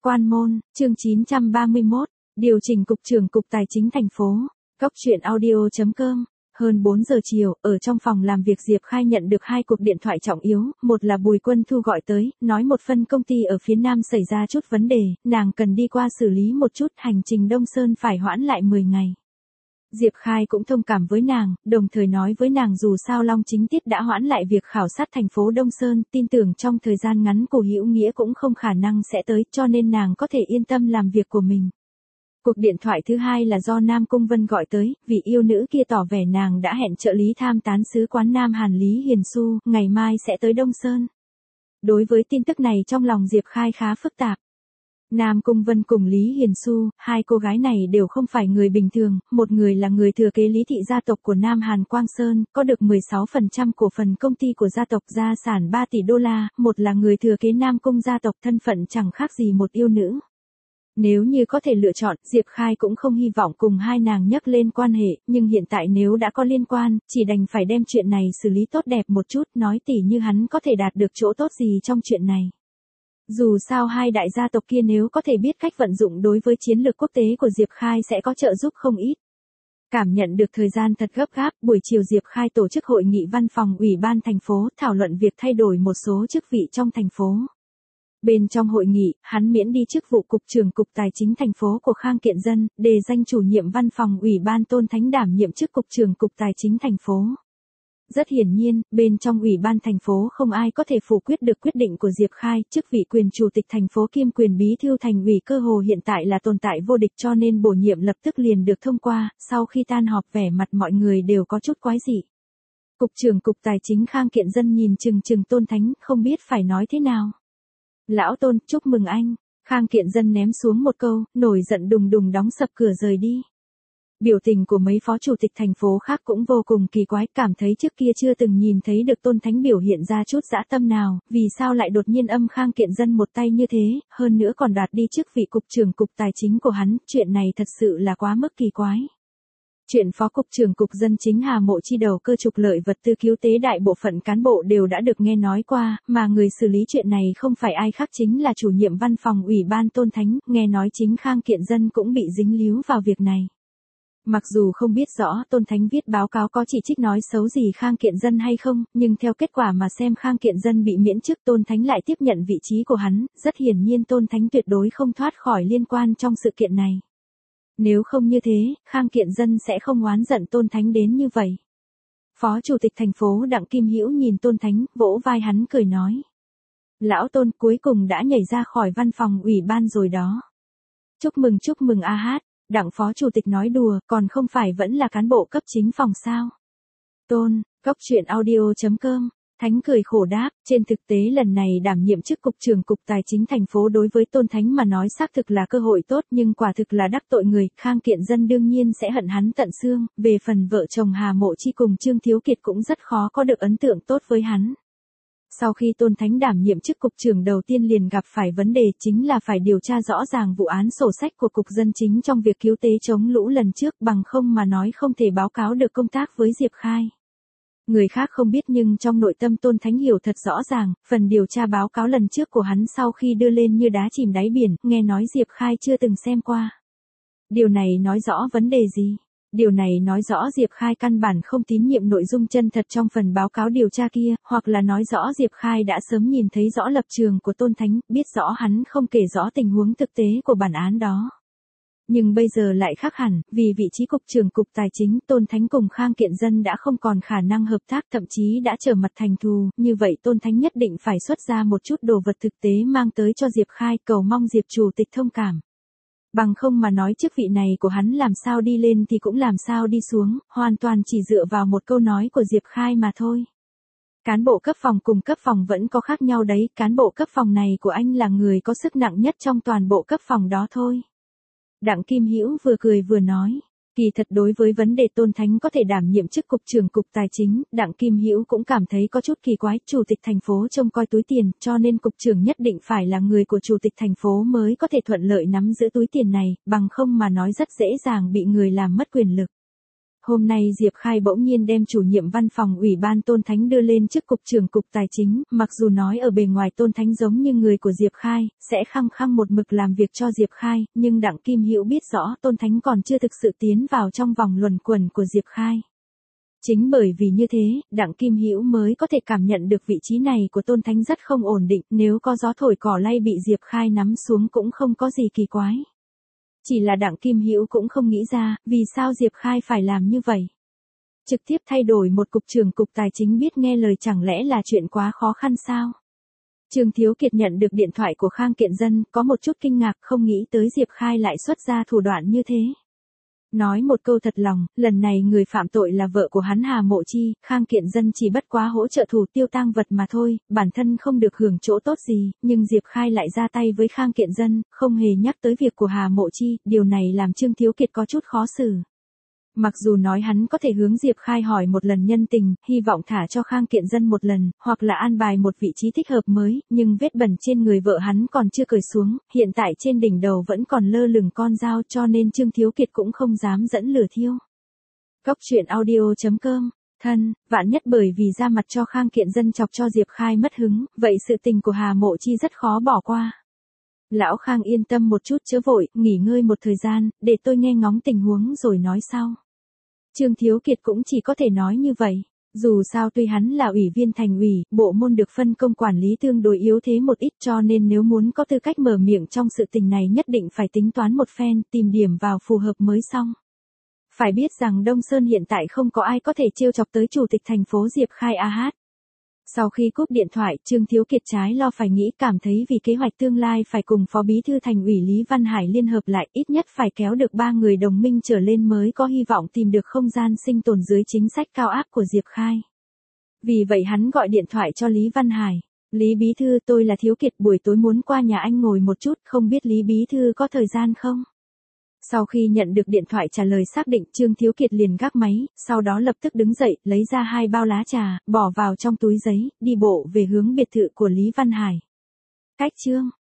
Quan môn, chương 931, điều chỉnh cục trưởng cục tài chính thành phố. Góc truyện audio.com. Hơn 4 giờ chiều, ở trong phòng làm việc Diệp Khai nhận được 2 cuộc điện thoại trọng yếu, một là Bùi Quân Thu gọi tới, nói một phân công ty ở phía Nam xảy ra chút vấn đề, nàng cần đi qua xử lý một chút, hành trình Đông Sơn phải hoãn lại 10 ngày. Diệp Khai cũng thông cảm với nàng, đồng thời nói với nàng dù sao Long Chính Tiết đã hoãn lại việc khảo sát thành phố Đông Sơn, tin tưởng trong thời gian ngắn Cổ Hữu Nghĩa cũng không khả năng sẽ tới, cho nên nàng có thể yên tâm làm việc của mình. Cuộc điện thoại thứ hai là do Nam Cung Vân gọi tới, vị yêu nữ kia tỏ vẻ nàng đã hẹn trợ lý tham tán sứ quán Nam Hàn Lý Hiền Xu, ngày mai sẽ tới Đông Sơn. Đối với tin tức này trong lòng Diệp Khai khá phức tạp. Nam Cung Vân cùng Lý Hiền Xu, hai cô gái này đều không phải người bình thường, một người là người thừa kế Lý thị gia tộc của Nam Hàn Quang Sơn, có được 16% cổ phần công ty của gia tộc, gia sản 3 tỷ đô la, một là người thừa kế Nam Cung gia tộc, thân phận chẳng khác gì một yêu nữ. Nếu như có thể lựa chọn, Diệp Khai cũng không hy vọng cùng hai nàng nhắc lên quan hệ, nhưng hiện tại nếu đã có liên quan, chỉ đành phải đem chuyện này xử lý tốt đẹp một chút, nói tỉ như hắn có thể đạt được chỗ tốt gì trong chuyện này. Dù sao hai đại gia tộc kia nếu có thể biết cách vận dụng đối với chiến lược quốc tế của Diệp Khai sẽ có trợ giúp không ít. Cảm nhận được thời gian thật gấp gáp, buổi chiều Diệp Khai tổ chức hội nghị văn phòng Ủy ban thành phố, thảo luận việc thay đổi một số chức vị trong thành phố. Bên trong hội nghị, hắn miễn đi chức vụ cục trưởng cục tài chính thành phố của Khang Kiện Dân, đề danh chủ nhiệm văn phòng Ủy ban Tôn Thánh đảm nhiệm chức cục trưởng cục tài chính thành phố. Rất hiển nhiên, bên trong Ủy ban thành phố không ai có thể phủ quyết được quyết định của Diệp Khai, chức vị quyền chủ tịch thành phố kiêm quyền bí thư thành ủy cơ hồ hiện tại là tồn tại vô địch, cho nên bổ nhiệm lập tức liền được thông qua, sau khi tan họp vẻ mặt mọi người đều có chút quái dị. Cục trưởng cục tài chính Khang Kiện Dân nhìn chừng Tôn Thánh, không biết phải nói thế nào. Lão Tôn, chúc mừng anh. Khang Kiện Dân ném xuống một câu, nổi giận đùng đùng đóng sập cửa rời đi. Biểu tình của mấy phó chủ tịch thành phố khác cũng vô cùng kỳ quái, cảm thấy trước kia chưa từng nhìn thấy được Tôn Thánh biểu hiện ra chút dã tâm nào, vì sao lại đột nhiên âm Khang Kiện Dân một tay như thế, hơn nữa còn đoạt đi chức vị cục trưởng cục tài chính của hắn, chuyện này thật sự là quá mức kỳ quái. Chuyện phó cục trưởng cục dân chính Hà Mộ Chi đầu cơ trục lợi vật tư cứu tế đại bộ phận cán bộ đều đã được nghe nói qua, mà người xử lý chuyện này không phải ai khác chính là chủ nhiệm văn phòng Ủy ban Tôn Thánh, nghe nói chính Khang Kiện Dân cũng bị dính líu vào việc này. Mặc dù không biết rõ Tôn Thánh viết báo cáo có chỉ trích nói xấu gì Khang Kiện Dân hay không, nhưng theo kết quả mà xem Khang Kiện Dân bị miễn chức, Tôn Thánh lại tiếp nhận vị trí của hắn, rất hiển nhiên Tôn Thánh tuyệt đối không thoát khỏi liên quan trong sự kiện này. Nếu không như thế, Khang Kiện Dân sẽ không oán giận Tôn Thánh đến như vậy. Phó Chủ tịch thành phố Đặng Kim Hữu nhìn Tôn Thánh, vỗ vai hắn cười nói. Lão Tôn, cuối cùng đã nhảy ra khỏi văn phòng ủy ban rồi đó. Chúc mừng a hát. Đặng Phó Chủ tịch nói đùa, còn không phải vẫn là cán bộ cấp chính phòng sao. Tôn, góc truyện audio.com. Thánh cười khổ đáp, trên thực tế lần này đảm nhiệm chức cục trưởng cục tài chính thành phố đối với Tôn Thánh mà nói xác thực là cơ hội tốt, nhưng quả thực là đắc tội người, Khang Kiện Dân đương nhiên sẽ hận hắn tận xương, về phần vợ chồng Hà Mộ Chi cùng Trương Thiếu Kiệt cũng rất khó có được ấn tượng tốt với hắn. Sau khi Tôn Thánh đảm nhiệm chức cục trưởng đầu tiên liền gặp phải vấn đề, chính là phải điều tra rõ ràng vụ án sổ sách của cục dân chính trong việc cứu tế chống lũ lần trước, bằng không mà nói không thể báo cáo được công tác với Diệp Khai. Người khác không biết nhưng trong nội tâm Tôn Thánh hiểu thật rõ ràng, phần điều tra báo cáo lần trước của hắn sau khi đưa lên như đá chìm đáy biển, nghe nói Diệp Khai chưa từng xem qua. Điều này nói rõ vấn đề gì? Điều này nói rõ Diệp Khai căn bản không tín nhiệm nội dung chân thật trong phần báo cáo điều tra kia, hoặc là nói rõ Diệp Khai đã sớm nhìn thấy rõ lập trường của Tôn Thánh, biết rõ hắn không kể rõ tình huống thực tế của bản án đó. Nhưng bây giờ lại khác hẳn, vì vị trí cục trưởng cục tài chính, Tôn Thánh cùng Khang Kiện Dân đã không còn khả năng hợp tác, thậm chí đã trở mặt thành thù, như vậy Tôn Thánh nhất định phải xuất ra một chút đồ vật thực tế mang tới cho Diệp Khai, cầu mong Diệp Chủ tịch thông cảm. Bằng không mà nói chức vị này của hắn làm sao đi lên thì cũng làm sao đi xuống, hoàn toàn chỉ dựa vào một câu nói của Diệp Khai mà thôi. Cán bộ cấp phòng cùng cấp phòng vẫn có khác nhau đấy, cán bộ cấp phòng này của anh là người có sức nặng nhất trong toàn bộ cấp phòng đó thôi. Đặng Kim Hữu vừa cười vừa nói, kỳ thật đối với vấn đề Tôn Thánh có thể đảm nhiệm chức cục trưởng cục tài chính, Đặng Kim Hữu cũng cảm thấy có chút kỳ quái, chủ tịch thành phố trông coi túi tiền, cho nên cục trưởng nhất định phải là người của chủ tịch thành phố mới có thể thuận lợi nắm giữ túi tiền này, bằng không mà nói rất dễ dàng bị người làm mất quyền lực. Hôm nay Diệp Khai bỗng nhiên đem chủ nhiệm văn phòng Ủy ban Tôn Thánh đưa lên chức cục trưởng cục tài chính, mặc dù nói ở bề ngoài Tôn Thánh giống như người của Diệp Khai, sẽ khăng khăng một mực làm việc cho Diệp Khai, nhưng Đặng Kim Hữu biết rõ Tôn Thánh còn chưa thực sự tiến vào trong vòng luẩn quẩn của Diệp Khai. Chính bởi vì như thế, Đặng Kim Hữu mới có thể cảm nhận được vị trí này của Tôn Thánh rất không ổn định, nếu có gió thổi cỏ lay bị Diệp Khai nắm xuống cũng không có gì kỳ quái. Chỉ là Đặng Kim Hữu cũng không nghĩ ra, vì sao Diệp Khai phải làm như vậy. Trực tiếp thay đổi một cục trưởng cục tài chính biết nghe lời chẳng lẽ là chuyện quá khó khăn sao? Trương Thiếu Kiệt nhận được điện thoại của Khang Kiện Dân, có một chút kinh ngạc không nghĩ tới Diệp Khai lại xuất ra thủ đoạn như thế. Nói một câu thật lòng, lần này người phạm tội là vợ của hắn Hà Mộ Chi, Khang Kiện Dân chỉ bất quá hỗ trợ thủ tiêu tang vật mà thôi, bản thân không được hưởng chỗ tốt gì, nhưng Diệp Khai lại ra tay với Khang Kiện Dân, không hề nhắc tới việc của Hà Mộ Chi, điều này làm Trương Thiếu Kiệt có chút khó xử. Mặc dù nói hắn có thể hướng Diệp Khai hỏi một lần nhân tình, hy vọng thả cho Khang Kiện Dân một lần, hoặc là an bài một vị trí thích hợp mới, nhưng vết bẩn trên người vợ hắn còn chưa cởi xuống, hiện tại trên đỉnh đầu vẫn còn lơ lửng con dao cho nên Trương Thiếu Kiệt cũng không dám dẫn lửa thiêu. Cốc truyện audio.com Thân, vạn nhất bởi vì ra mặt cho Khang Kiện Dân chọc cho Diệp Khai mất hứng, vậy sự tình của Hà Mộ Chi rất khó bỏ qua. Lão Khang yên tâm một chút chớ vội, nghỉ ngơi một thời gian, để tôi nghe ngóng tình huống rồi nói sau. Trương Thiếu Kiệt cũng chỉ có thể nói như vậy. Dù sao tuy hắn là ủy viên thành ủy, bộ môn được phân công quản lý tương đối yếu thế một ít cho nên nếu muốn có tư cách mở miệng trong sự tình này nhất định phải tính toán một phen, tìm điểm vào phù hợp mới xong. Phải biết rằng Đông Sơn hiện tại không có ai có thể trêu chọc tới chủ tịch thành phố Diệp Khai AH. Sau khi cúp điện thoại, Trương Thiếu Kiệt trái lo phải nghĩ cảm thấy vì kế hoạch tương lai phải cùng Phó Bí thư Thành ủy Lý Văn Hải liên hợp lại ít nhất phải kéo được 3 người đồng minh trở lên mới có hy vọng tìm được không gian sinh tồn dưới chính sách cao áp của Diệp Khai. Vì vậy hắn gọi điện thoại cho Lý Văn Hải. Lý Bí thư tôi là Thiếu Kiệt buổi tối muốn qua nhà anh ngồi một chút không biết Lý Bí thư có thời gian không? Sau khi nhận được điện thoại trả lời xác định Trương Thiếu Kiệt liền gác máy, sau đó lập tức đứng dậy, lấy ra 2 bao lá trà, bỏ vào trong túi giấy, đi bộ về hướng biệt thự của Lý Văn Hải. Cách chương